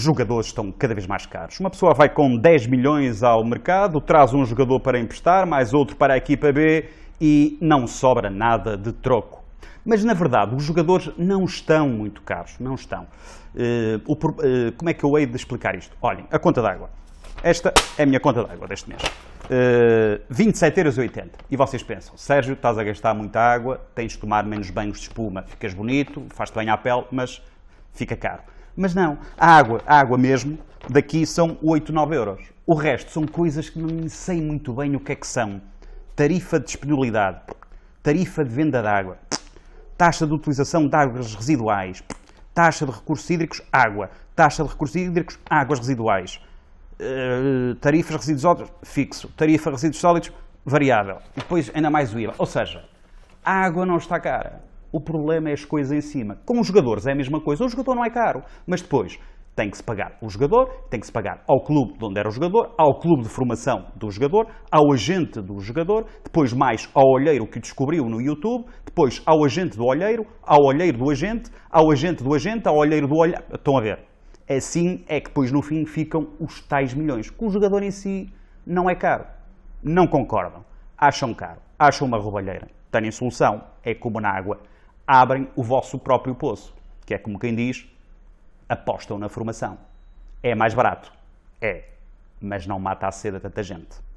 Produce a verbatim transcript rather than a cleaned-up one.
os jogadores estão cada vez mais caros. Uma pessoa vai com dez milhões ao mercado, traz um jogador para emprestar, mais outro para a equipa B e não sobra nada de troco. Mas, na verdade, os jogadores não estão muito caros, não estão. Uh, o, uh, como é que eu hei de explicar isto? Olhem, a conta d'água. Esta é a minha conta d'água deste mês. Uh, vinte e sete euros e oitenta. E vocês pensam, Sérgio, estás a gastar muita água, tens de tomar menos banhos de espuma, ficas bonito, faz-te bem à pele, mas fica caro. Mas não, a água, a água mesmo, daqui são oito, nove euros. O resto são coisas que não sei muito bem o que é que são. Tarifa de disponibilidade, tarifa de venda de água, taxa de utilização de águas residuais, taxa de recursos hídricos, água, taxa de recursos hídricos, águas residuais, uh, tarifas de resíduos sólidos, fixo, tarifa de resíduos sólidos, variável. E depois ainda mais o I V A. Ou seja, a água não está cara. O problema é as coisas em cima. Com os jogadores é a mesma coisa. O jogador não é caro, mas depois tem que se pagar o jogador, tem que se pagar ao clube de onde era o jogador, ao clube de formação do jogador, ao agente do jogador, depois mais ao olheiro que o descobriu no YouTube, depois ao agente do olheiro, ao olheiro do agente, ao agente do agente, ao olheiro do olheiro. Estão a ver? Assim é que depois no fim ficam os tais milhões. Que o jogador em si não é caro. Não concordam. Acham caro. Acham uma roubalheira. Têm solução. É como na água. Abrem o vosso próprio poço. Que é como quem diz, apostam na formação. É mais barato? É. Mas não mata a sede a tanta gente.